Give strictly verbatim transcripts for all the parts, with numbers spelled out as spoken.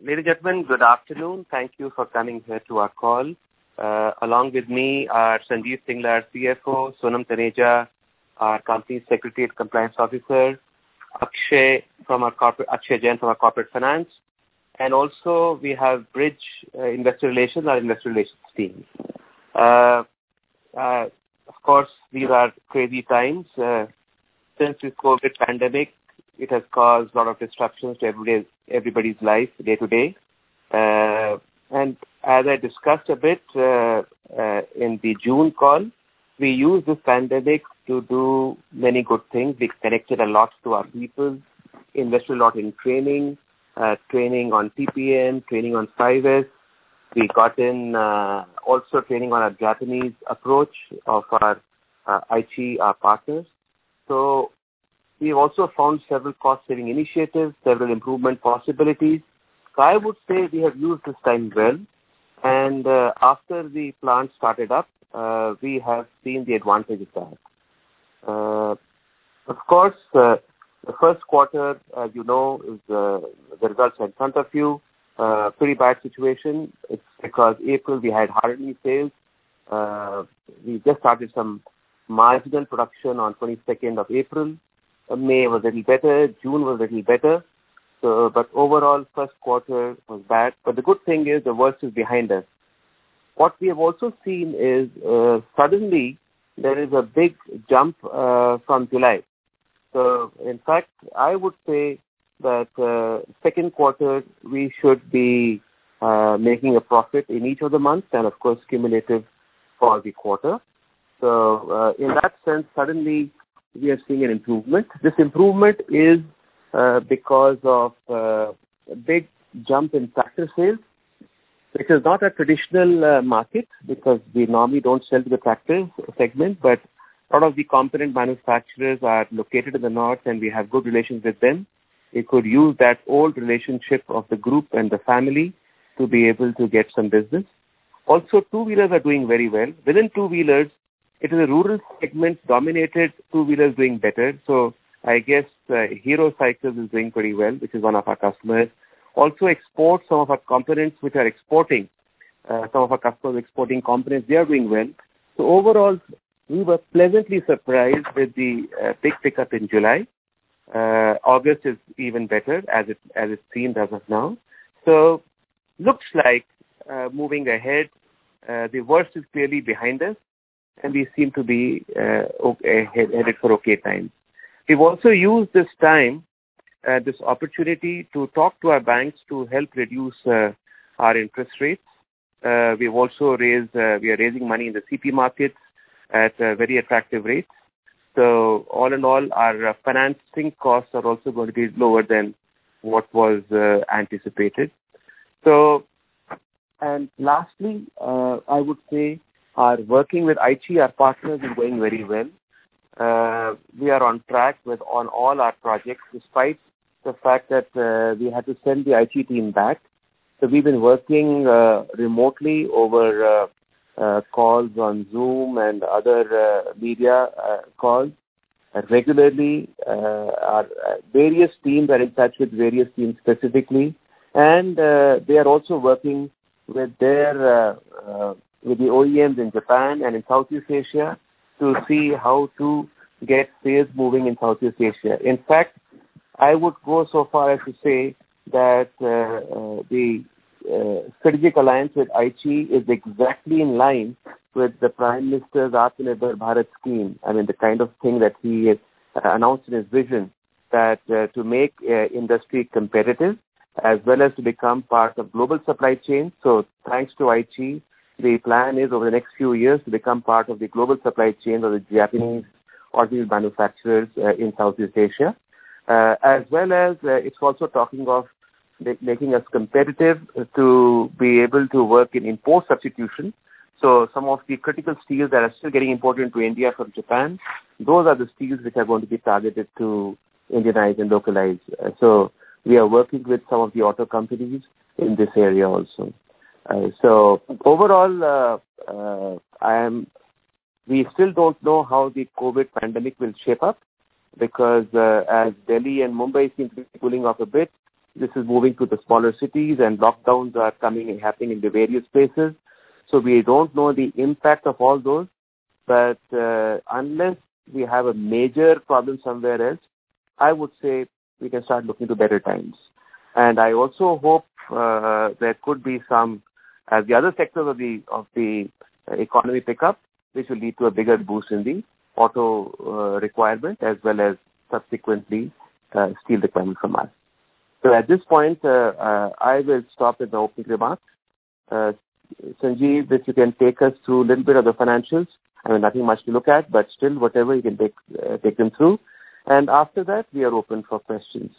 Ladies and gentlemen, good afternoon. Thank you for coming here to our call. Uh, along with me are Sanjeev Singla, our C F O, Sonam Taneja, our company secretary and compliance officer, Akshay from our corporate, Akshay Jain from our corporate finance, and also we have Bridge uh, Investor Relations, our investor relations team. Uh, uh, of course, these are crazy times. Uh, since this COVID pandemic, it has caused a lot of disruptions to everyday, everybody's life day to day. Uh, and as I discussed a bit uh, uh, in the June call, we used this pandemic to do many good things. We connected a lot to our people, invested a lot in training, uh, training on T P M, training on five S. We got in uh, also training on our Japanese approach of our uh, Aichi, our partners. So we've also found several cost-saving initiatives, several improvement possibilities. So I would say we have used this time well. And uh, after the plant started up, uh, we have seen the advantage of that. Uh, of course, uh, the first quarter, as you know, is uh, the results are in front of you. Uh, pretty bad situation. It's because April we had hardly sales. Uh, we just started some marginal production on twenty-second of April. May was a little better. June was a little better. So, but overall, first quarter was bad. But the good thing is the worst is behind us. What we have also seen is uh, suddenly there is a big jump uh, from July. So, in fact, I would say that uh, second quarter we should be uh, making a profit in each of the months and, of course, cumulative for the quarter. So, uh, in that sense, suddenly we are seeing an improvement. This improvement is uh, because of uh, a big jump in tractor sales, which is not a traditional uh, market because we normally don't sell to the tractor segment, but a lot of the component manufacturers are located in the north and we have good relations with them. We could use that old relationship of the group and the family to be able to get some business. Also, two-wheelers are doing very well. Within two-wheelers, it is a rural segment dominated, two-wheelers doing better. So I guess uh, Hero Cycles is doing pretty well, which is one of our customers. Also export some of our components which are exporting. Uh, some of our customers exporting components, they are doing well. So overall, we were pleasantly surprised with the uh, big pickup in July. Uh, August is even better as it as it seems as of now. So looks like uh, moving ahead, uh, the worst is clearly behind us. And we seem to be uh, okay, headed for okay times. We've also used this time, uh, this opportunity to talk to our banks to help reduce uh, our interest rates. Uh, we've also raised, uh, we are raising money in the C P markets at uh, very attractive rates. So all in all, our uh, financing costs are also going to be lower than what was uh, anticipated. So, and lastly, uh, I would say, our working with Aichi, our partners, is going very well. Uh, we are on track with on all our projects, despite the fact that uh, we had to send the Aichi team back. So we've been working uh, remotely over uh, uh, calls on Zoom and other uh, media uh, calls uh, regularly. Uh, our uh, various teams are in touch with various teams specifically, and uh, they are also working with their uh, uh, with the O E Ms in Japan and in Southeast Asia to see how to get sales moving in Southeast Asia. In fact, I would go so far as to say that uh, uh, the uh, strategic alliance with Aichi is exactly in line with the Prime Minister's Atmanirbhar Bharat scheme. I mean, the kind of thing that he uh, announced in his vision, that uh, to make uh, industry competitive as well as to become part of global supply chain. So thanks to Aichi, the plan is over the next few years to become part of the global supply chain of the Japanese automobile manufacturers uh, in Southeast Asia. Uh, as well as uh, it's also talking of making us competitive to be able to work in import substitution. So some of the critical steels that are still getting imported into India from Japan, those are the steels which are going to be targeted to Indianize and localize. Uh, so we are working with some of the auto companies in this area also. Uh, so overall, uh, uh, I am. We still don't know how the COVID pandemic will shape up, because uh, as Delhi and Mumbai seem to be cooling off a bit, this is moving to the smaller cities and lockdowns are coming and happening in the various places. So we don't know the impact of all those. But uh, unless we have a major problem somewhere else, I would say we can start looking to better times. And I also hope uh, there could be some, as the other sectors of the of the economy pick up, which will lead to a bigger boost in the auto uh, requirement as well as subsequently uh, steel requirement from us. So at this point, uh, uh, I will stop with the opening remarks. Uh, Sanjeev, if you can take us through a little bit of the financials. I mean, nothing much to look at, but still whatever you can take, uh, take them through. And after that, we are open for questions.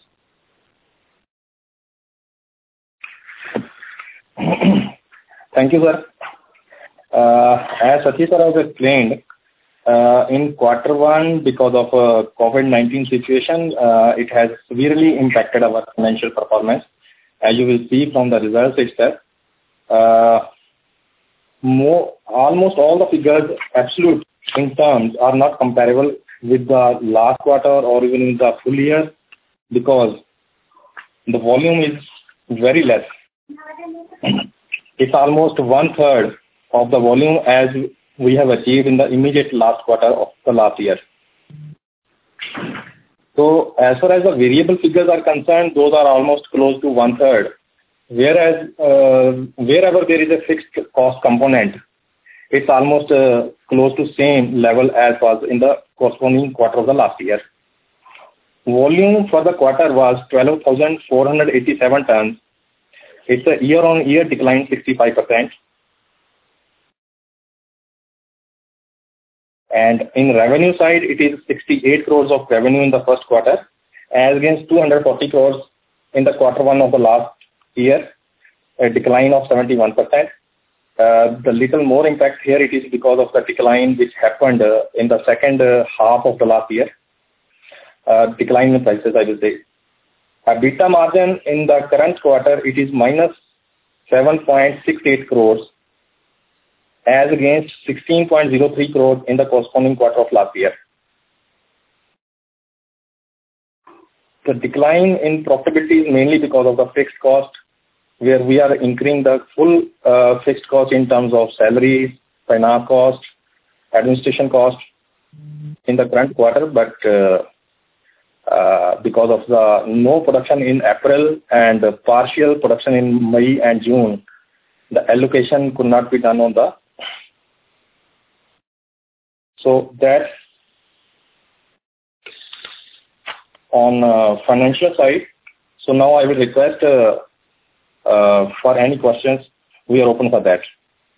Thank you, sir. Uh, as Satish sir has explained, uh, in quarter one, because of uh, COVID nineteen situation, uh, it has severely impacted our financial performance. As you will see from the results itself, uh, more, almost all the figures, absolute in terms, are not comparable with the last quarter or even in the full year, because the volume is very less. It's almost one third of the volume as we have achieved in the immediate last quarter of the last year. So as far as the variable figures are concerned, those are almost close to one third. Whereas uh, wherever there is a fixed cost component, it's almost uh, close to same level as was in the corresponding quarter of the last year. Volume for the quarter was twelve thousand four hundred eighty-seven tons. It's a year-on-year decline sixty-five percent. And in revenue side, it is sixty-eight crores of revenue in the first quarter, as against two hundred forty crores in the quarter one of the last year, a decline of seventy-one percent. Uh, the little more impact here, it is because of the decline which happened uh, in the second uh, half of the last year. Uh, decline in prices, I will say. EBITDA margin in the current quarter, it is minus seven point six eight crores as against sixteen point zero three crores in the corresponding quarter of last year. The decline in profitability is mainly because of the fixed cost, where we are incurring the full uh, fixed cost in terms of salaries, finance cost, administration cost in the current quarter, but uh, uh, because of the no production in April and partial production in May and June, the allocation could not be done on the. So that's on uh, financial side. So now I will request uh, uh, for any questions. We are open for that.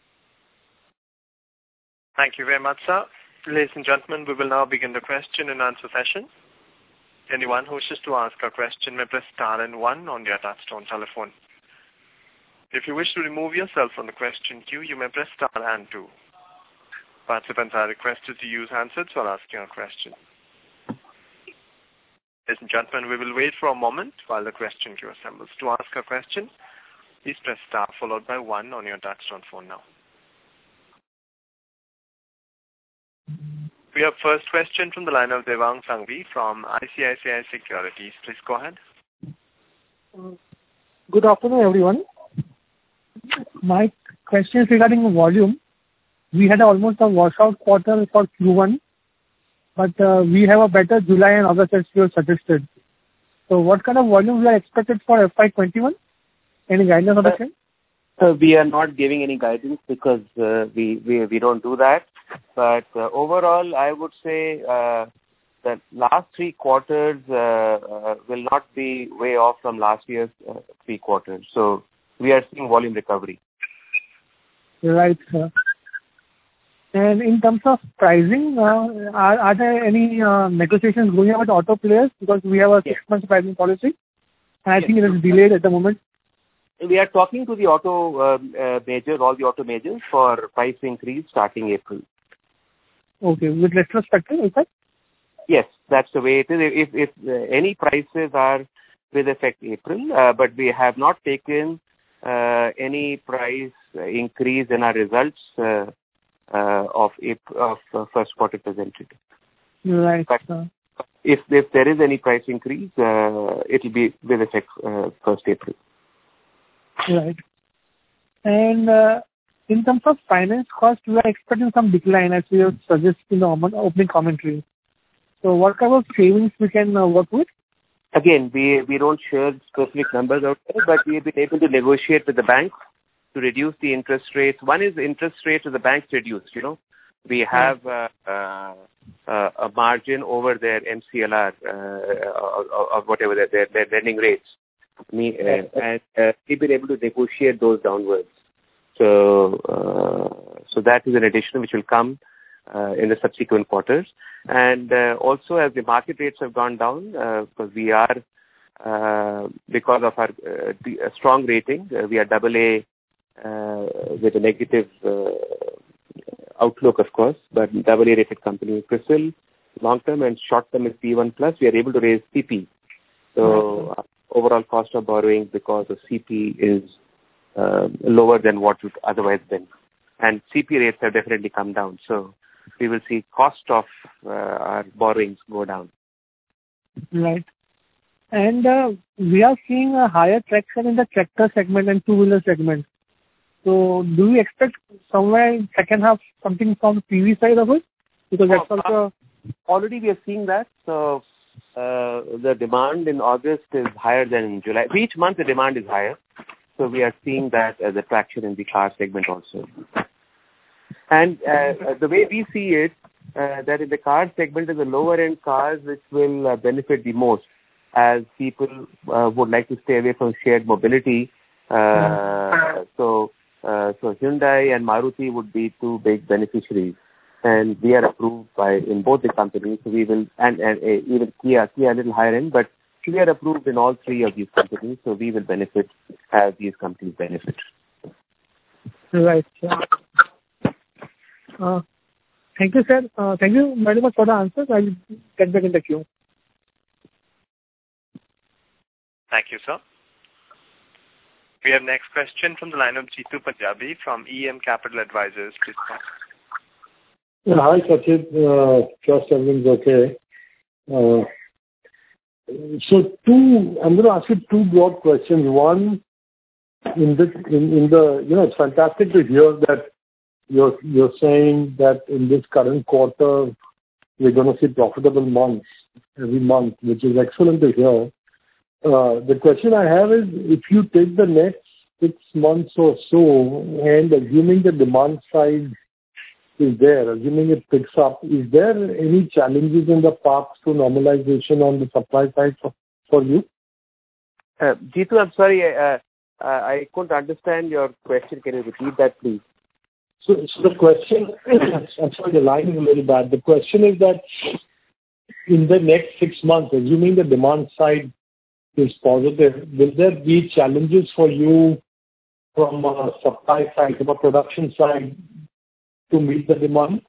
Thank you very much, sir. Ladies and gentlemen, we will now begin the question and answer session. Anyone who wishes to ask a question may press star and one on your touchtone telephone. If you wish to remove yourself from the question queue, you may press star and two. Participants are requested to use handsets while asking a question. Ladies and gentlemen, we will wait for a moment while the question queue assembles. To ask a question, please press star followed by one on your touchtone phone now. We have first question from the line of Devang Sangvi from I C I C I Securities. Please go ahead. Good afternoon, everyone. My question is regarding volume. We had almost a washout quarter for Q one, but uh, we have a better July and August as you suggested. So what kind of volume we are expected for F Y twenty-one? Any guidance on the same? So we are not giving any guidance because uh, we, we we don't do that. But uh, overall, I would say uh, that last three quarters uh, uh, will not be way off from last year's uh, three quarters. So we are seeing volume recovery. Right, sir. And in terms of pricing, uh, are, are there any uh, negotiations going on with auto players? Because we have a yes. six-month pricing policy. And I yes. think it is delayed at the moment. We are talking to the auto uh, uh, majors, all the auto majors, for price increase starting April. Okay, with retrospective, is that? Yes, that's the way it is. If, if uh, any prices are with effect April, uh, but we have not taken uh, any price increase in our results uh, uh, of April, of uh, first quarter presented. Right. But, uh, if if there is any price increase, uh, it will be with effect uh, first April. Right. And uh, in terms of finance cost, we are expecting some decline as we have suggested in the opening commentary. So what kind of savings we can uh, work with? Again, we we don't share specific numbers out there, but we have been able to negotiate with the banks to reduce the interest rates. One is interest rates of the banks reduced, you know. We have uh, uh, uh, a margin over their M C L R uh, or, or whatever their, their, their lending rates. Me, uh, and uh, we've been able to negotiate those downwards. So, uh, so that is an addition which will come uh, in the subsequent quarters. And uh, also, as the market rates have gone down, uh, because we are, uh, because of our uh, the, uh, strong rating, uh, we are double A uh, with a negative uh, outlook, of course, but double A rated company, CRISIL, long term and short term is P one plus. We are able to raise C P. So uh, overall cost of borrowing because of C P is uh, lower than what it would otherwise been, and C P rates have definitely come down. So we will see cost of uh, our borrowings go down. Right. And uh, we are seeing a higher traction in the tractor segment and two-wheeler segment. So do we expect somewhere in second half something from the P V side of it? Because that's oh, also... Already we are seeing that. So uh, the demand in August is higher than in July. Each month the demand is higher. So we are seeing that as a traction in the car segment also. And uh, the way we see it, uh, that in the car segment is the lower end cars which will uh, benefit the most, as people uh, would like to stay away from shared mobility. Uh, so, uh, so Hyundai and Maruti would be two big beneficiaries, and we are approved by in both the companies. So we will, and, and uh, even Kia, Kia a little higher end, but we are approved in all three of these companies. So we will benefit as these companies benefit. Right. Uh, thank you, sir. Uh, thank you very much for the answers. I will get back in the queue. Thank you, sir. We have next question from the line of Jeetu Punjabi from E M Capital Advisors. Please yeah, hi, Sachin. Uh, trust everything's okay. Uh, so, two. I'm going to ask you two broad questions. One, in this, in, in the, you know, it's fantastic to hear that you're you're saying that in this current quarter we're going to see profitable months every month, which is excellent to hear. Uh, the question I have is, if you take the next six months or so, and assuming the demand side is there, assuming it picks up, is there any challenges in the path to normalization on the supply side for, for you? Uh, Jeetu, I'm sorry, uh, uh, I couldn't understand your question. Can you repeat that, please? So, so the question, I'm sorry, the line is a little bad. The question is that in the next six months, assuming the demand side is positive, will there be challenges for you from a supply side, from a production side, to meet the demand?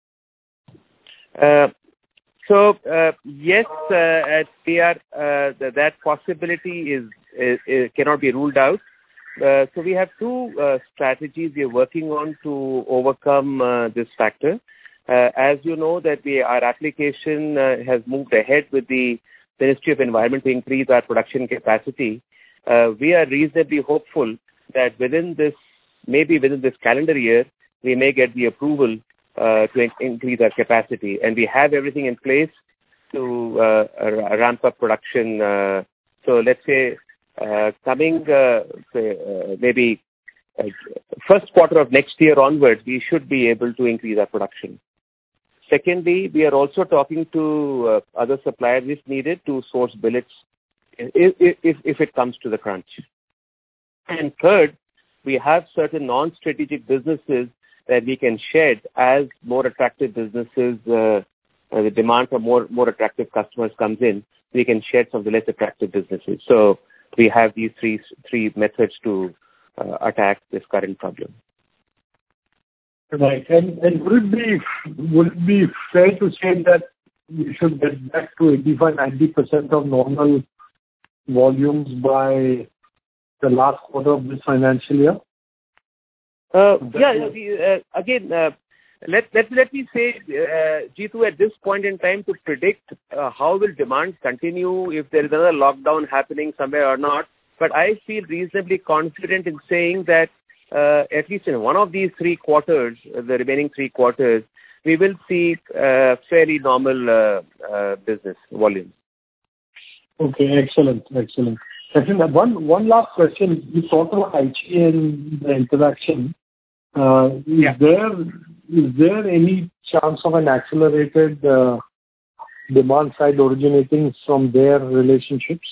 Uh, so uh, yes, uh, we are, uh, th- that possibility is, is, is cannot be ruled out. Uh, so we have two uh, strategies we are working on to overcome uh, this factor. Uh, as you know, that we, our application uh, has moved ahead with the Ministry of Environment to increase our production capacity. Uh, we are reasonably hopeful that within this, maybe within this calendar year, we may get the approval uh, to in- increase our capacity. And we have everything in place to uh, uh, ramp up production. Uh, so let's say uh, coming uh, say, uh, maybe uh, first quarter of next year onwards, we should be able to increase our production. Secondly, we are also talking to uh, other suppliers if needed to source billets if, if, if it comes to the crunch. And third, we have certain non-strategic businesses that we can shed as more attractive businesses, uh, uh, the demand for more, more attractive customers comes in, we can shed some of the less attractive businesses. So we have these three, three methods to uh, attack this current problem. Right. And, and would it be would it be fair to say that we should get back to eighty-five to ninety percent of normal volumes by the last quarter of this financial year? Uh, yeah, we, uh, again, uh, let let let me say, uh, Jeetu, at this point in time, to predict uh, how will demand continue, if there is another lockdown happening somewhere or not. But I feel reasonably confident in saying that uh, at least in one of these three quarters, uh, the remaining three quarters, we will see uh, fairly normal uh, uh, business volume. Okay, excellent, excellent. Second, one one last question. You talked about Aichi and the interaction. Uh, is yeah. there is there any chance of an accelerated uh, demand side originating from their relationships?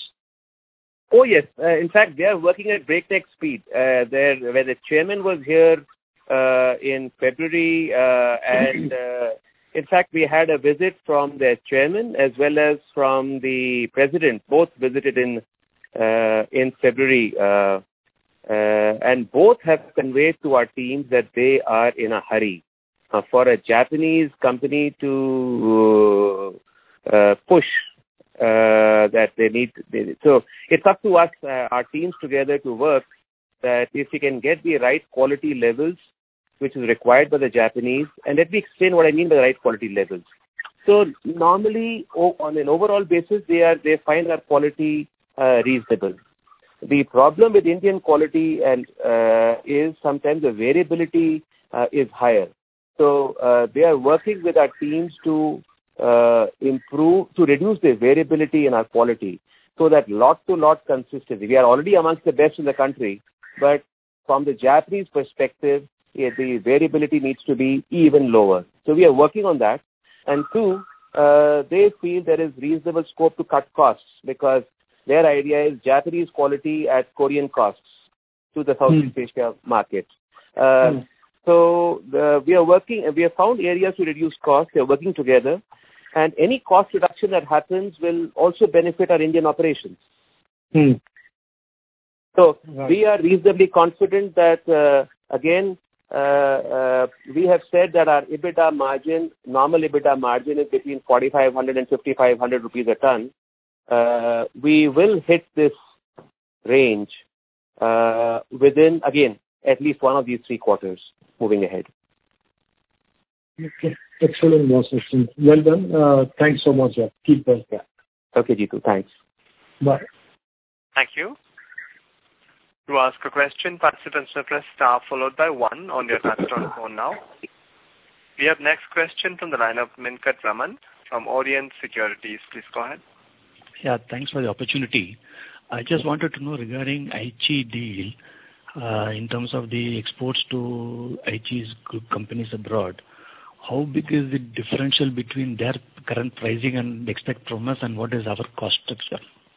Oh yes, uh, in fact they are working at breakneck speed. Uh, there, where the chairman was here uh, in February, uh, and uh, in fact we had a visit from their chairman as well as from the president. Both visited in uh, in February. Uh, Uh, and both have conveyed to our teams that they are in a hurry uh, for a Japanese company to uh, uh, push uh, that they need. They, so it's up to us, uh, our teams together, to work that if we can get the right quality levels, which is required by the Japanese. And let me explain what I mean by the right quality levels. So normally, oh, on an overall basis, they are they find our quality uh, reasonable. The problem with Indian quality and uh, is sometimes the variability uh, is higher. So uh, they are working with our teams to uh, improve, to reduce the variability in our quality, so that lot-to-lot consistency. We are already amongst the best in the country, but from the Japanese perspective, yeah, the variability needs to be even lower. So we are working on that. And two, uh, they feel there is reasonable scope to cut costs, because their idea is Japanese quality at Korean costs to the Southeast mm. Asia market. Uh, mm. So the, we are working, we have found areas to reduce costs. We are working together, and any cost reduction that happens will also benefit our Indian operations. Mm. So right. we are reasonably confident that uh, again uh, uh, we have said that our EBITDA margin, normal EBITDA margin, is between forty-five hundred and fifty-five hundred rupees a ton. Uh, we will hit this range uh, within, again, at least one of these three quarters moving ahead. Okay. Excellent, boss. Well done. Uh, thanks so much. Yeah. Keep us back. Okay, Jeetu. Thanks. Bye. Thank you. To ask a question, participants may press star followed by one on your touchtone phone now. We have next question from the line of Minkat Raman from Orient Securities. Please go ahead. Yeah, thanks for the opportunity. I just wanted to know regarding Aichi deal, uh, in terms of the exports to Aichi's group companies abroad. How big is the differential between their current pricing and expect from us, and what is our cost structure?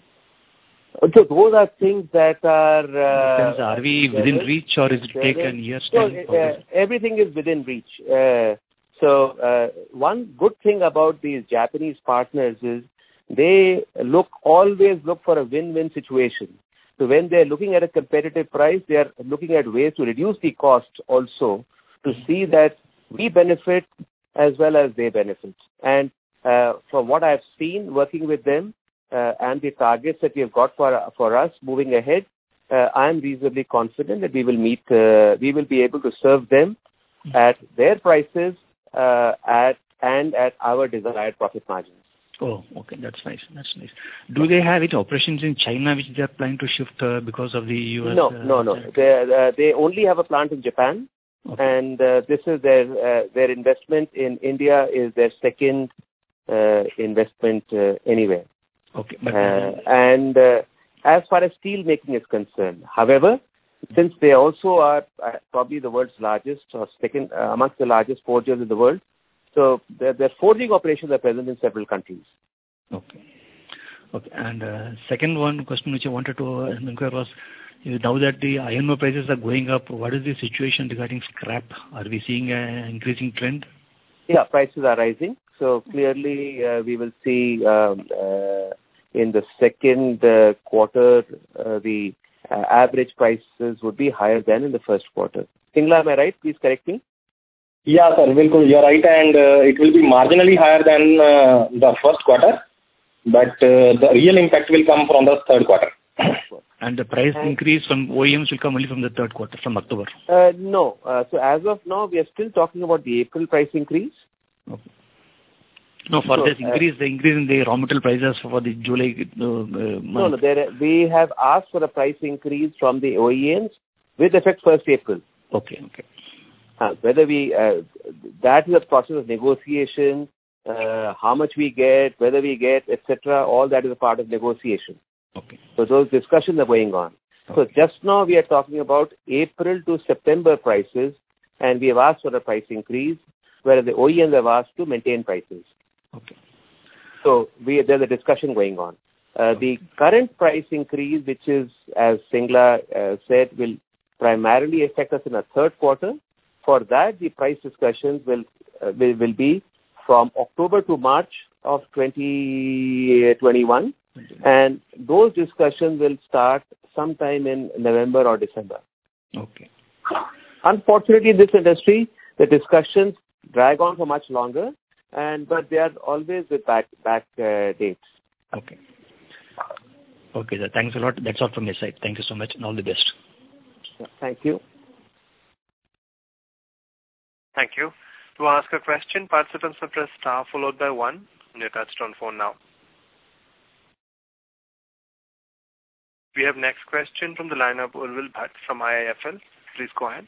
So those are things that are... Uh, are we within reach, or is it taken years so, time? Uh, everything is within reach. Uh, so uh, one good thing about these Japanese partners is they look always look for a win-win situation. So when they're looking at a competitive price, they are looking at ways to reduce the cost also, to see that we benefit as well as they benefit. And uh, from what I've seen working with them uh, and the targets that we have got for for us moving ahead, uh, I'm reasonably confident that we will meet, uh, we will be able to serve them at their prices uh, at and at our desired profit margins. Oh, okay. That's nice. That's nice. Do they have any operations in China which they are planning to shift uh, because of the U S? No, uh, no, no. They uh, they only have a plant in Japan, okay. and uh, this is their uh, their investment in India is their second uh, investment uh, anywhere. Okay. But, uh, and uh, as far as steel making is concerned, however, since they also are uh, probably the world's largest or second uh, amongst the largest forgers in the world. So their, their forging operations are present in several countries. Okay. Okay. And uh, second one question which I wanted to uh, inquire was, now that the iron ore prices are going up, what is the situation regarding scrap? Are we seeing an increasing trend? Yeah, prices are rising. So clearly uh, we will see um, uh, in the second uh, quarter uh, the uh, average prices would be higher than in the first quarter. Singla, am I right? Please correct me. Yeah, sir, you're right, and uh, it will be marginally higher than uh, the first quarter, but uh, the real impact will come from the third quarter. And the price and increase from O E Ms will come only from the third quarter, from October? Uh, no. Uh, so as of now, we are still talking about the April price increase. Okay. No, for so, this increase, uh, the increase in the raw material prices for the July uh, month. No, no. There, we have asked for a price increase from the O E Ms with effect first April. Okay, okay. Uh, whether we, uh, that is a process of negotiation, uh, how much we get, whether we get, et cetera. All that is a part of negotiation. Okay. So those discussions are going on. Okay. So just now we are talking about April to September prices, and we have asked for a price increase, whereas the O E Ms have asked to maintain prices. Okay. So we, there's a discussion going on. Uh, okay. The current price increase, which is, as Singla uh, said, will primarily affect us in the third quarter. For that, the price discussions will, uh, will, will be from October to March of twenty twenty-one. And those discussions will start sometime in November or December. Okay. Unfortunately, in this industry, the discussions drag on for much longer, and but they are always with back back uh, dates. Okay. Okay, sir. Thanks a lot. That's all from my side. Thank you so much, and all the best. Yeah, thank you. Thank you. To ask a question, participants will press star followed by one on your touchtone phone now. We have next question from the line of Urvil Bhatt from I I F L. Please go ahead.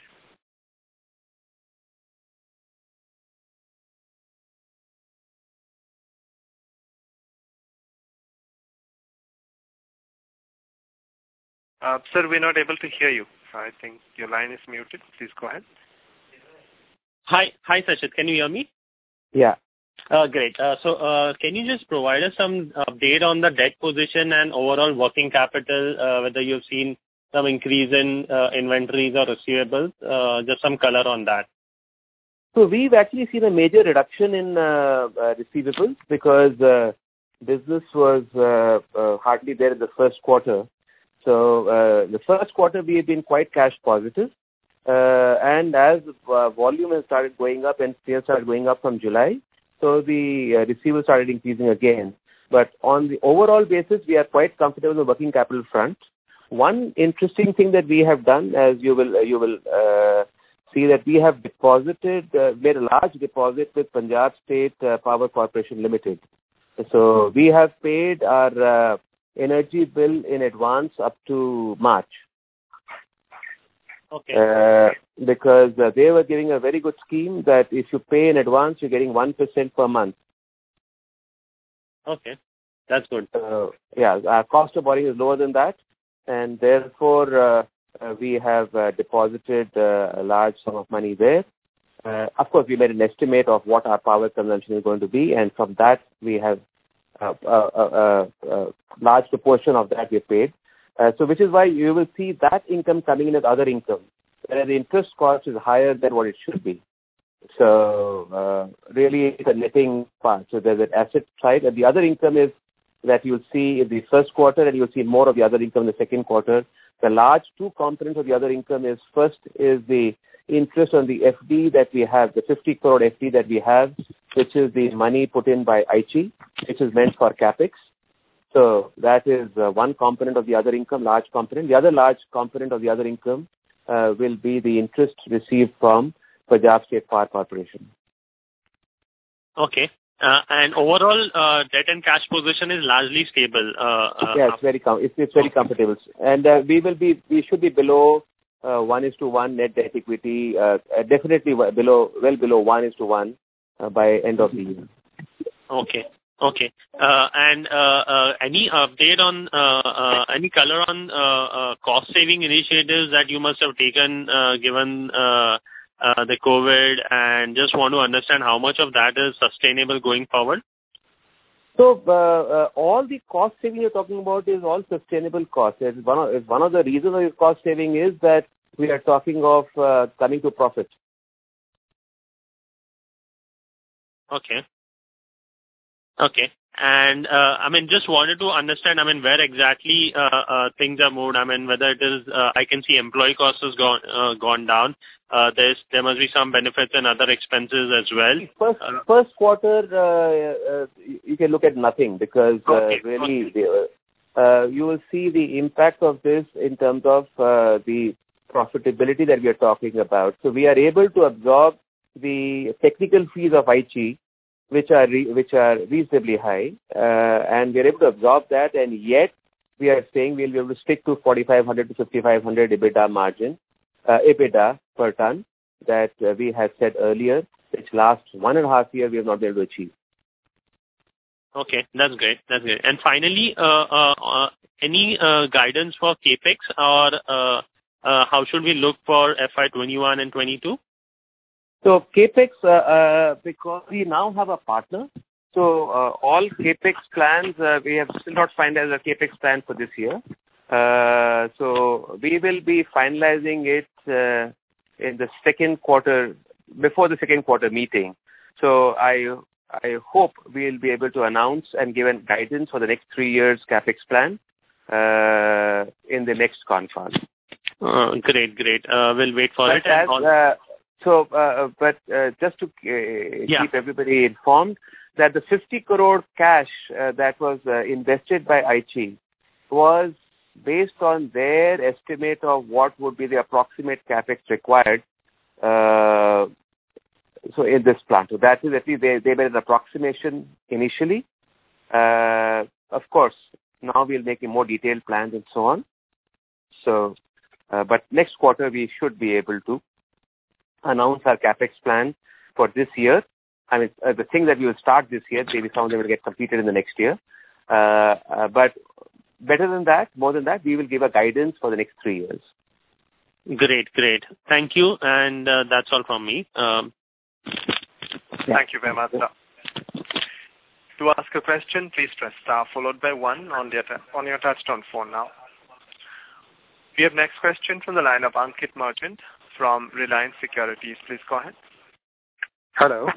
Uh, sir, we're not able to hear you. I think your line is muted. Please go ahead. Hi, hi, Sachit. Can you hear me? Yeah. Uh, great. Uh, so, uh, can you just provide us some update on the debt position and overall working capital, uh, whether you've seen some increase in uh, inventories or receivables? Uh, just some color on that. So, we've actually seen a major reduction in uh, uh, receivables because uh, business was uh, uh, hardly there in the first quarter. So, uh, the first quarter we have been quite cash positive. Uh, and as uh, volume has started going up and sales started going up from July, so the uh, receivables started increasing again. But on the overall basis, we are quite comfortable on the working capital front. One interesting thing that we have done, as you will uh, you will uh, see, that we have deposited, uh, made a large deposit with Punjab State uh, Power Corporation Limited. So we have paid our uh, energy bill in advance up to March. Okay. Uh, because uh, they were giving a very good scheme that if you pay in advance, you're getting one percent per month. Okay. That's good. Uh, yeah, our cost of borrowing is lower than that. And therefore, uh, uh, we have uh, deposited uh, a large sum of money there. Uh, of course, we made an estimate of what our power consumption is going to be. And from that, we have a, a, a, a large proportion of that we paid. Uh, so which is why you will see that income coming in as other income, whereas the interest cost is higher than what it should be. So uh, really it's a netting part. So there's an asset side, and the other income is that you'll see in the first quarter, and you'll see more of the other income in the second quarter. The large two components of the other income is, first is the interest on the F D that we have, the fifty crore F D that we have, which is the money put in by Aichi, which is meant for CapEx. So that is uh, one component of the other income, large component. The other large component of the other income uh, will be the interest received from Punjab State Power Corporation. Okay. Uh, and overall, uh, debt and cash position is largely stable. Uh, uh, yeah, it's very com- it's, it's very comfortable, and uh, we will be we should be below uh, one is to one net debt equity. Uh, definitely below, well below one is to one uh, by end of the year. Okay. Okay. Uh, and uh, uh, any update on, uh, uh, any color on uh, uh, cost-saving initiatives that you must have taken uh, given uh, uh, the COVID, and just want to understand how much of that is sustainable going forward? So uh, uh, all the cost saving you're talking about is all sustainable cost. It's one of, one of the reasons of this cost saving is that we are talking of uh, coming to profit. Okay. Okay. And, uh, I mean, just wanted to understand, I mean, where exactly uh, uh, things are moved. I mean, whether it is, uh, I can see employee costs has gone uh, gone down. Uh, there's There must be some benefits and other expenses as well. First uh, first quarter, uh, uh, you can look at nothing because uh, okay, really okay. the, uh, you will see the impact of this in terms of uh, the profitability that we are talking about. So we are able to absorb the technical fees of Aichi, which are re- which are reasonably high, uh, and we are able to absorb that, and yet we are saying we'll be able to stick to forty-five hundred to fifty-five hundred EBITDA margin, uh, EBITDA per ton that uh, we had said earlier, which last one and a half year we have not been able to achieve. Okay, that's great. That's great. And finally, uh, uh, uh, any uh, guidance for CapEx, or uh, uh, how should we look for F Y twenty-one and twenty-two? So CapEx, uh, uh, because we now have a partner, so uh, all CapEx plans, uh, we have still not finalized a CapEx plan for this year. Uh, so we will be finalizing it uh, in the second quarter, before the second quarter meeting. So I I hope we'll be able to announce and give a guidance for the next three years CapEx plan uh, in the next conference. Uh, great, great. Uh, we'll wait for but it. As, and uh, so, uh, but uh, just to uh, yeah. keep everybody informed, that the fifty crore cash uh, that was uh, invested by Aichi was based on their estimate of what would be the approximate CapEx required uh, so in this plant. So that is at least they, they made an approximation initially. Uh, of course, now we'll make a more detailed plans and so on. So, uh, but next quarter we should be able to announce our CapEx plan for this year. I mean, uh, the thing that we will start this year, maybe some of them will get completed in the next year. Uh, uh, but better than that, more than that, we will give a guidance for the next three years. Great, great. Thank you. And uh, that's all from me. Um, yeah. Thank you very much, sir. To ask a question, please press star followed by one on, the, on your touchtone phone now. We have next question from the line of Ankit Merchant from Reliance Securities. Please go ahead. Hello.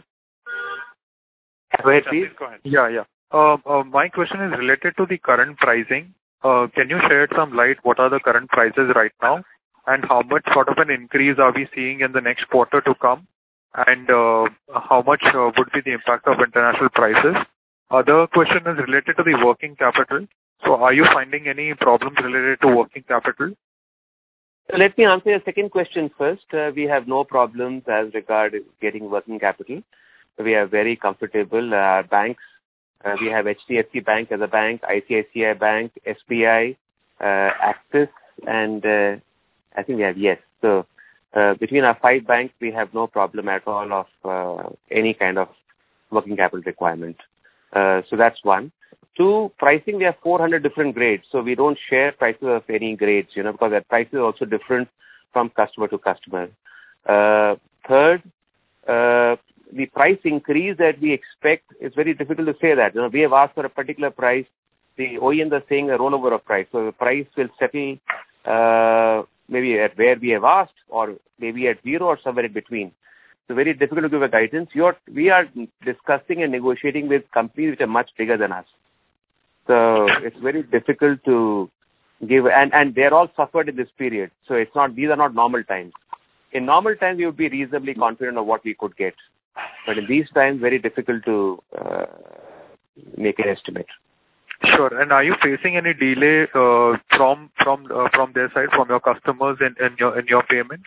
Go ahead, please. please go ahead. Yeah, yeah. Uh, uh, my question is related to the current pricing. Uh, can you shed some light what are the current prices right now, and how much sort of an increase are we seeing in the next quarter to come, and uh, how much uh, would be the impact of international prices? Other question is related to the working capital. So are you finding any problems related to working capital? Let me answer your second question first. Uh, we have no problems as regard getting working capital. We are very comfortable. Our uh, banks, uh, we have H D F C Bank as a bank, I C I C I Bank, S B I, uh, Axis, and uh, I think we have Yes. So uh, between our five banks, we have no problem at all of uh, any kind of working capital requirement. Uh, so that's one. Two, pricing, we have four hundred different grades, so we don't share prices of any grades, you know, because that price is also different from customer to customer. Uh, third, uh, the price increase that we expect is very difficult to say that. You know, we have asked for a particular price. The O E Ms are saying a rollover of price, so the price will settle uh, maybe at where we have asked, or maybe at zero, or somewhere in between. So very difficult to give a guidance. You're, we are discussing and negotiating with companies which are much bigger than us. So it's very difficult to give, and, and they're all suffered in this period. So it's not, these are not normal times. In normal times, we would be reasonably confident of what we could get. But in these times, very difficult to uh, make an estimate. Sure. And are you facing any delay uh, from from uh, from their side, from your customers in, in your in your payment?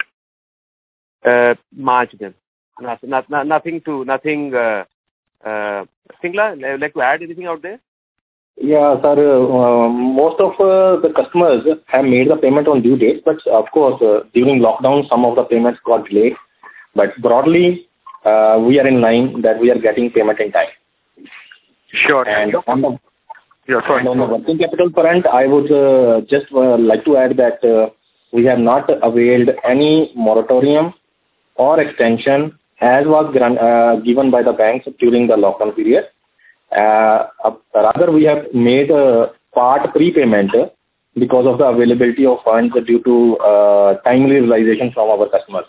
Uh, marginal. Not, not, not, nothing to, nothing, uh, uh, Singla, would like to add anything out there? Yeah, sir. Uh, most of uh, the customers have made the payment on due date, but of course, uh, during lockdown, some of the payments got delayed. But broadly, uh, we are in line that we are getting payment in time. Sure. And on the, yeah, sorry. and on the working capital front, I would uh, just uh, like to add that uh, we have not availed any moratorium or extension as was grant, uh, given by the banks during the lockdown period. Uh, rather, we have made a part prepayment because of the availability of funds due to uh, timely realization from our customers.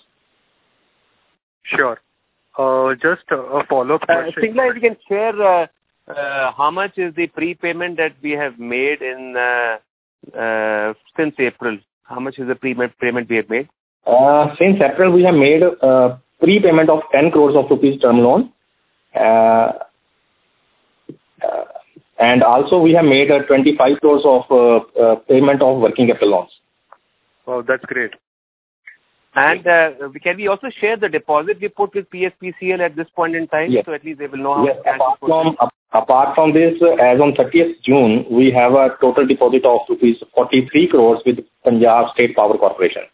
Sure. Uh, just a follow-up question. Uh, Singla, if you can share uh, uh, how much is the prepayment that we have made in uh, uh, since April? How much is the prepayment payment we have made? Uh, since April, we have made a prepayment of ten crores of rupees term loan. Uh, Uh, And also we have made a twenty-five crores of uh, uh, payment of working capital loans. Oh, that's great. And uh, can we also share the deposit we put with P S P C L at this point in time? Yes. So at least they will know how Yes, much cash apart is put in. from, apart from this, uh, as on thirtieth June, we have a total deposit of rupees forty-three crores with Punjab State Power Corporation.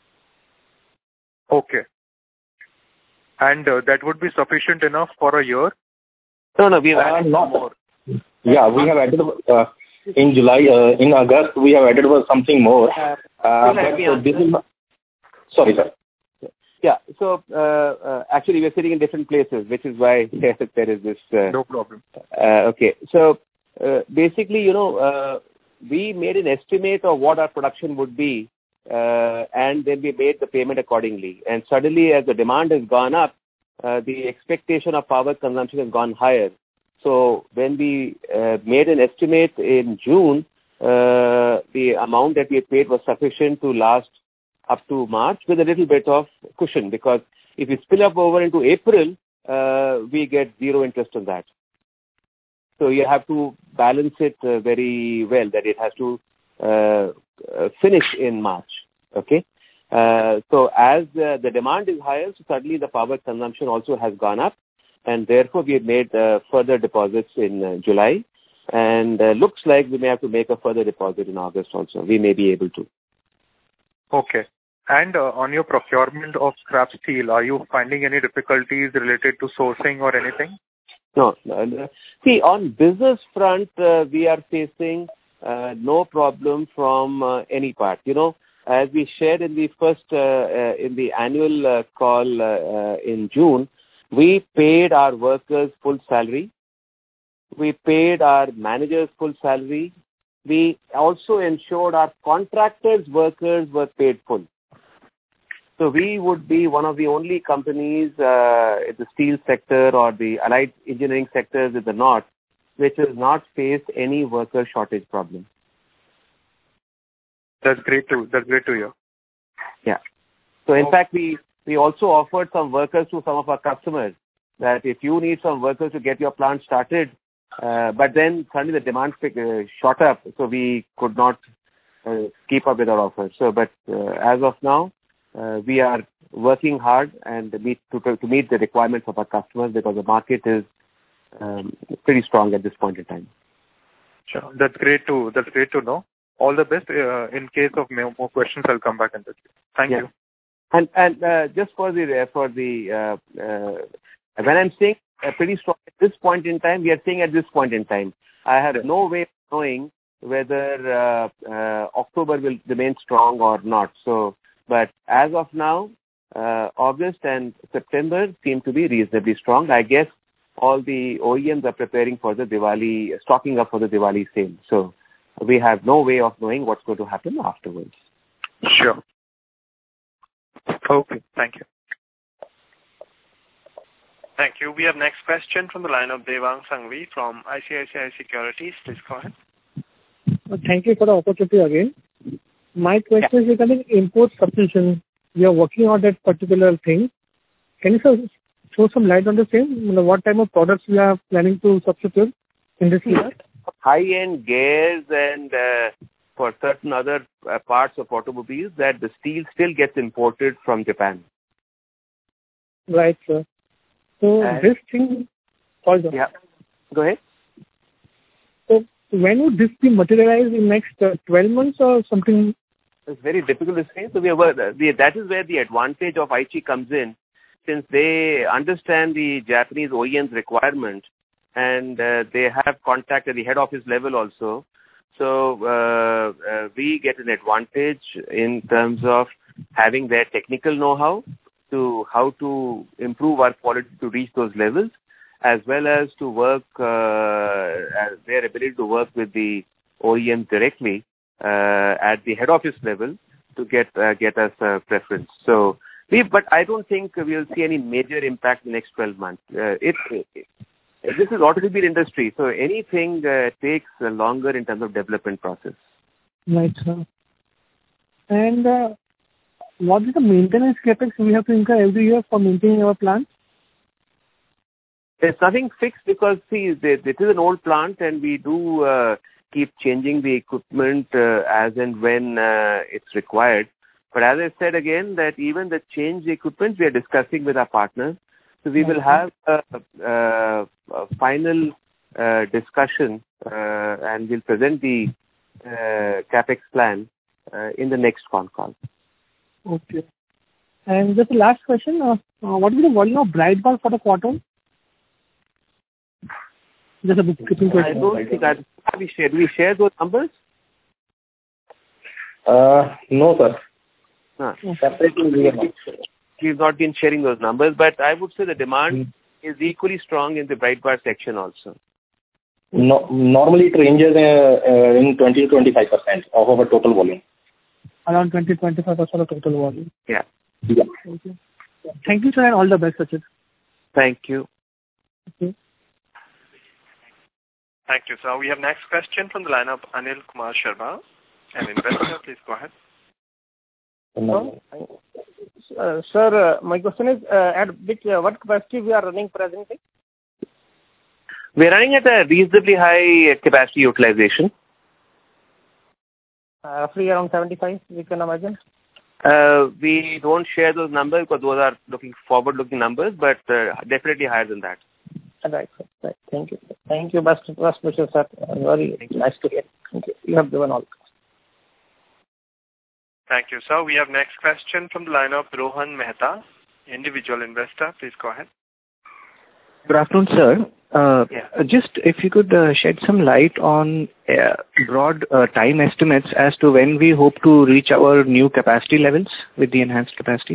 Okay. And uh, that would be sufficient enough for a year? No, no, we have Uh, added not- more. Yeah, we have added uh, in July, uh, in August, we have added something more. Uh, Uh, let but me uh, this is not- Sorry, sir. Yeah, so uh, uh, actually we're sitting in different places, which is why there is this. Uh, No problem. Uh, okay, so uh, basically, you know, uh, we made an estimate of what our production would be, uh, and then we made the payment accordingly. And suddenly, as the demand has gone up, uh, the expectation of power consumption has gone higher. So when we uh, made an estimate in June, uh, the amount that we paid was sufficient to last up to March with a little bit of cushion, because if we spill up over into April, uh, we get zero interest on that. So you have to balance it uh, very well, that it has to uh, uh, finish in March. Okay. Uh, so as uh, the demand is higher, so suddenly the power consumption also has gone up, and therefore we have made uh, further deposits in uh, July, and uh, looks like we may have to make a further deposit in August also. We may be able to. Okay. And uh, on your procurement of scrap steel, are you finding any difficulties related to sourcing or anything? No. no. See, on business front, uh, we are facing uh, no problem from uh, any part. You know, as we shared in the first, uh, uh, in the annual uh, call uh, uh, in June, we paid our workers full salary. We paid our managers full salary. We also ensured our contractors' workers were paid full. So we would be one of the only companies uh, in the steel sector or the allied engineering sectors in the north which has not faced any worker shortage problem. That's great to that's great to hear. Yeah. So in Okay. fact, we we also offered some workers to some of our customers that if you need some workers to get your plant started, uh, but then suddenly the demand pick, uh, shot up, so we could not uh, keep up with our offer. So, but uh, as of now, uh, we are working hard and meet to, to meet the requirements of our customers, because the market is um, pretty strong at this point in time. Sure. That's great to that's great to know. All the best. Uh, in case of more more questions, I'll come back and touch you. Thank Yeah. you. And and uh, just for the for the uh, uh, when I'm saying uh, pretty strong at this point in time, we are saying at this point in time. I have no way of knowing whether uh, uh, October will remain strong or not. So, but as of now, uh, August and September seem to be reasonably strong. I guess all the O E Ms are preparing for the Diwali, stocking up for the Diwali sale. So we have no way of knowing what's going to happen afterwards. Sure. Okay. Thank you. Thank you. We have next question from the line of Devang Sangvi from I C I C I Securities. Please go ahead. Thank you for the opportunity again. My question is regarding import substitution. We are working on that particular thing. Can you sir, throw some light on the same? You know, what type of products we are planning to substitute in this year? High-end gears and uh, for certain other uh, parts of automobiles, that the steel still gets imported from Japan. Right, sir. So And- this thing, sorry, sir. Yeah. Go ahead. So when would this be materialized in next uh, twelve months or something? It's very difficult to say. So we are, the, that is where the advantage of Aichi comes in, since they understand the Japanese O E M's requirement, and uh, they have contact at the head office level also. So uh, uh, we get an advantage in terms of having their technical know-how to how to improve our quality to reach those levels, as well as to work, uh, as their ability to work with the O E M directly uh, at the head office level to get uh, get us uh, preference. So, we, but I don't think we'll see any major impact in the next twelve months. Uh, it, it This is automobile industry, so anything uh, takes uh, longer in terms of development process. Right, sir. And uh, what is the maintenance capex we have to incur every year for maintaining our plant? There's nothing fixed because, see, it is an old plant and we do uh, keep changing the equipment uh, as and when uh, it's required. But as I said again, that even the change equipment we are discussing with our partners. So we will have a, a, a final uh, discussion uh, and we'll present the uh, CapEx plan uh, in the next con call. Okay. And just the last question, uh, uh, what is the volume of bright bulb for the quarter? Just a bookkeeping question. I don't think that we shared. We share those numbers? Uh, no, sir. Huh. Separately, we are not. We've not been sharing those numbers, but I would say the demand mm. is equally strong in the bright bar section also. No, normally it ranges uh, uh, in twenty to twenty-five percent of our total volume. Around twenty to twenty-five percent of total volume. Yeah. Yeah. Okay. Thank you, sir, and all the best, Sachin. Thank you. Okay. Thank you, sir. We have next question from the line of Anil Kumar Sharma, an investor. Please go ahead. Uh, sir, uh, my question is, uh, at which, uh, what capacity we are running presently? We are running at a reasonably high capacity utilization. Uh, roughly around seventy-five, we can imagine. Uh, we don't share those numbers because those are looking forward-looking numbers, but uh, definitely higher than that. Right, sir. Right. Thank you. Thank you, best, best wishes, sir. Very nice to hear. Thank you. You have given all. Thank you, sir. We have next question from the line of Rohan Mehta, individual investor. Please go ahead. Good afternoon, sir. Uh, yeah. Just if you could uh, shed some light on uh, broad uh, time estimates as to when we hope to reach our new capacity levels with the enhanced capacities.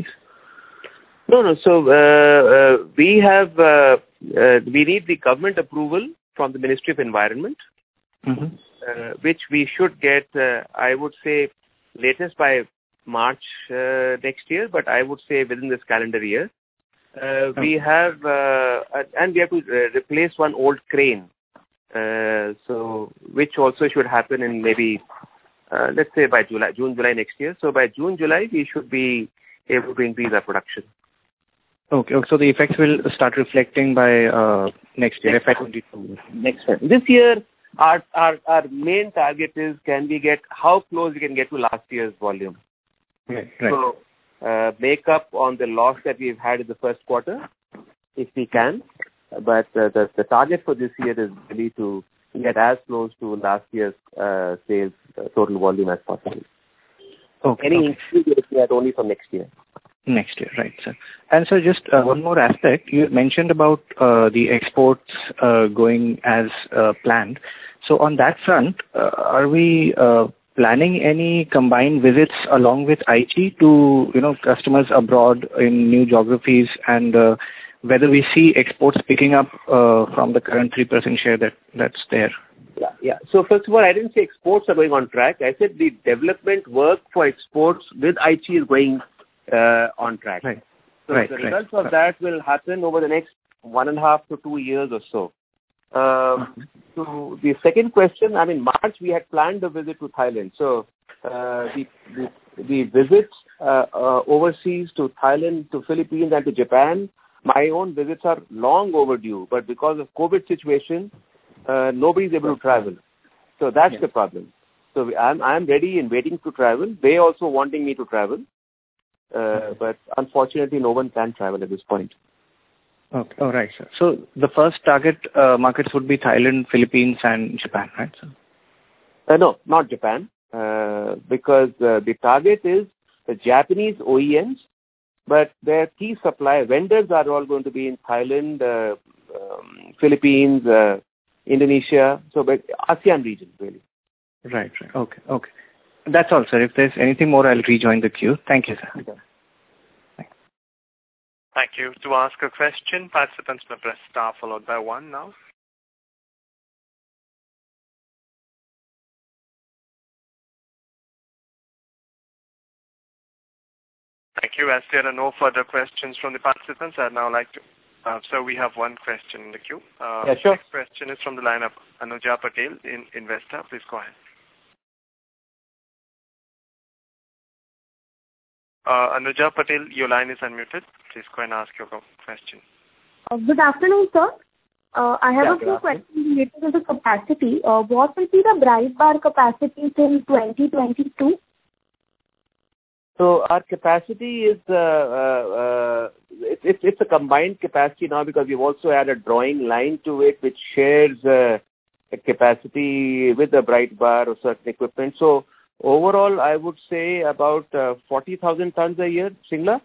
No, no. So uh, uh, we have uh, uh, we need the government approval from the Ministry of Environment, mm-hmm. uh, which we should get. Uh, I would say latest by March uh, next year, but I would say within this calendar year. Uh, we have, uh, and we have to uh, replace one old crane, uh, so which also should happen in maybe, uh, let's say by July, June, July next year. So by June, July, we should be able to increase our production. Okay, so the effects will start reflecting by uh, next year, F Y twenty-two. Next year. This year, our, our our main target is can we get how close we can get to last year's volume. Right. Right. So, Uh, make up on the loss that we've had in the first quarter, if we can. But uh, the, the target for this year is really to get as close to last year's uh, sales uh, total volume as possible. Okay. Any okay. increase we're looking at only from next year. Next year, right, sir. And so just uh, one more aspect. You mentioned about uh, the exports uh, going as uh, planned. So on that front, uh, are we uh, planning any combined visits along with Aichi to, you know, customers abroad in new geographies, and uh, whether we see exports picking up uh, from the current three percent share that, that's there? Yeah, yeah. So first of all, I didn't say exports are going on track. I said the development work for exports with Aichi is going uh, on track. Right. So right, the right. results of that will happen over the next one and a half to two years or so. Um, so the second question, I mean, March we had planned a visit to Thailand. So uh, the, the the visits uh, uh, overseas to Thailand, to Philippines, and to Japan, my own visits are long overdue. But because of COVID situation, uh, nobody's able to travel. So that's yes. the problem. So I'm I'm ready and waiting to travel. They also wanting me to travel, uh, but unfortunately, no one can travel at this point. Okay. All right, sir. So the first target uh, markets would be Thailand, Philippines, and Japan, right, sir? Uh, no, not Japan, uh, because uh, the target is the Japanese O E Ms, but their key supply vendors are all going to be in Thailand, uh, um, Philippines, uh, Indonesia, so but ASEAN region, really. Right, right. Okay, okay. That's all, sir. If there's anything more, I'll rejoin the queue. Thank you, sir. Okay. Thank you. To ask a question, participants may press star followed by one now. Thank you. As there are no further questions from the participants, I'd now like to... Uh, so we have one question in the queue. Uh, yeah, sure. Next question is from the line of Anuja Patel, in investor. Please go ahead. Uh, Anuja Patel, your line is unmuted. Please go and ask your question. Uh, good afternoon, sir. Uh, I have Yeah, a few good questions related to the capacity. Uh, what will be the bright bar capacity till twenty twenty-two? So our capacity is, uh, uh, uh, it, it, it's a combined capacity now because we've also added a drawing line to it which shares uh, a capacity with the bright bar or certain equipment. So overall, I would say about uh, forty thousand tons a year, Singla?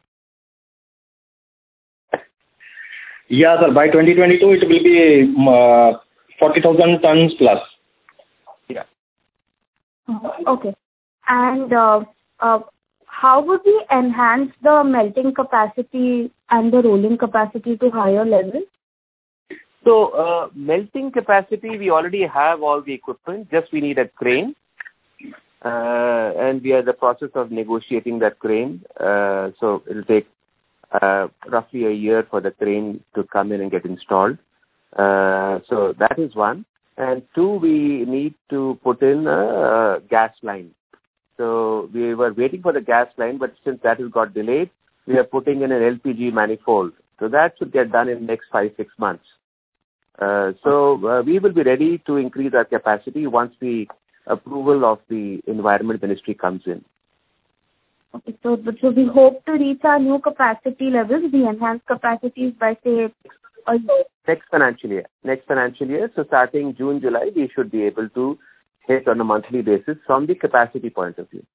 Yeah, sir. By twenty twenty-two, it will be uh, forty thousand tons plus. Yeah. Okay. And uh, uh, how would we enhance the melting capacity and the rolling capacity to higher levels? So uh, melting capacity, we already have all the equipment. Just we need a crane. Uh, and we are in the process of negotiating that crane. Uh, so it will take uh, roughly a year for the crane to come in and get installed. Uh, so that is one. And two, we need to put in a, a gas line. So we were waiting for the gas line, but since that has got delayed, we are putting in an L P G manifold. So that should get done in the next five, six months. Uh, so uh, we will be ready to increase our capacity once the approval of the Environment Ministry comes in. Okay, so, so we hope to reach our new capacity levels, the enhanced capacities by say a year. Next financial year. Next financial year. So starting June, July, we should be able to hit on a monthly basis from the capacity point of view.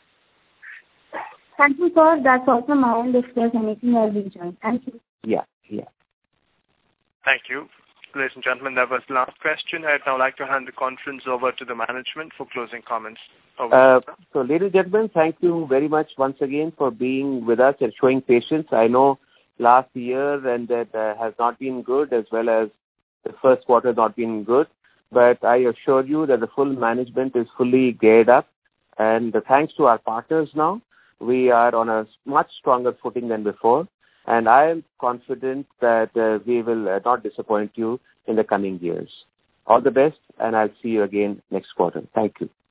Thank you, sir. That's all from my end. If there's anything, I'll be joined. Thank you. Yeah, yeah. Thank you. Ladies and gentlemen, that was the last question. I'd now like to hand the conference over to the management for closing comments. Uh, so, ladies and gentlemen, thank you very much once again for being with us and showing patience. I know last year and that uh, has not been good, as well as the first quarter has not been good. But I assure you that the full management is fully geared up. And thanks to our partners now, we are on a much stronger footing than before. And I am confident that uh, we will uh, not disappoint you in the coming years. All the best, and I'll see you again next quarter. Thank you.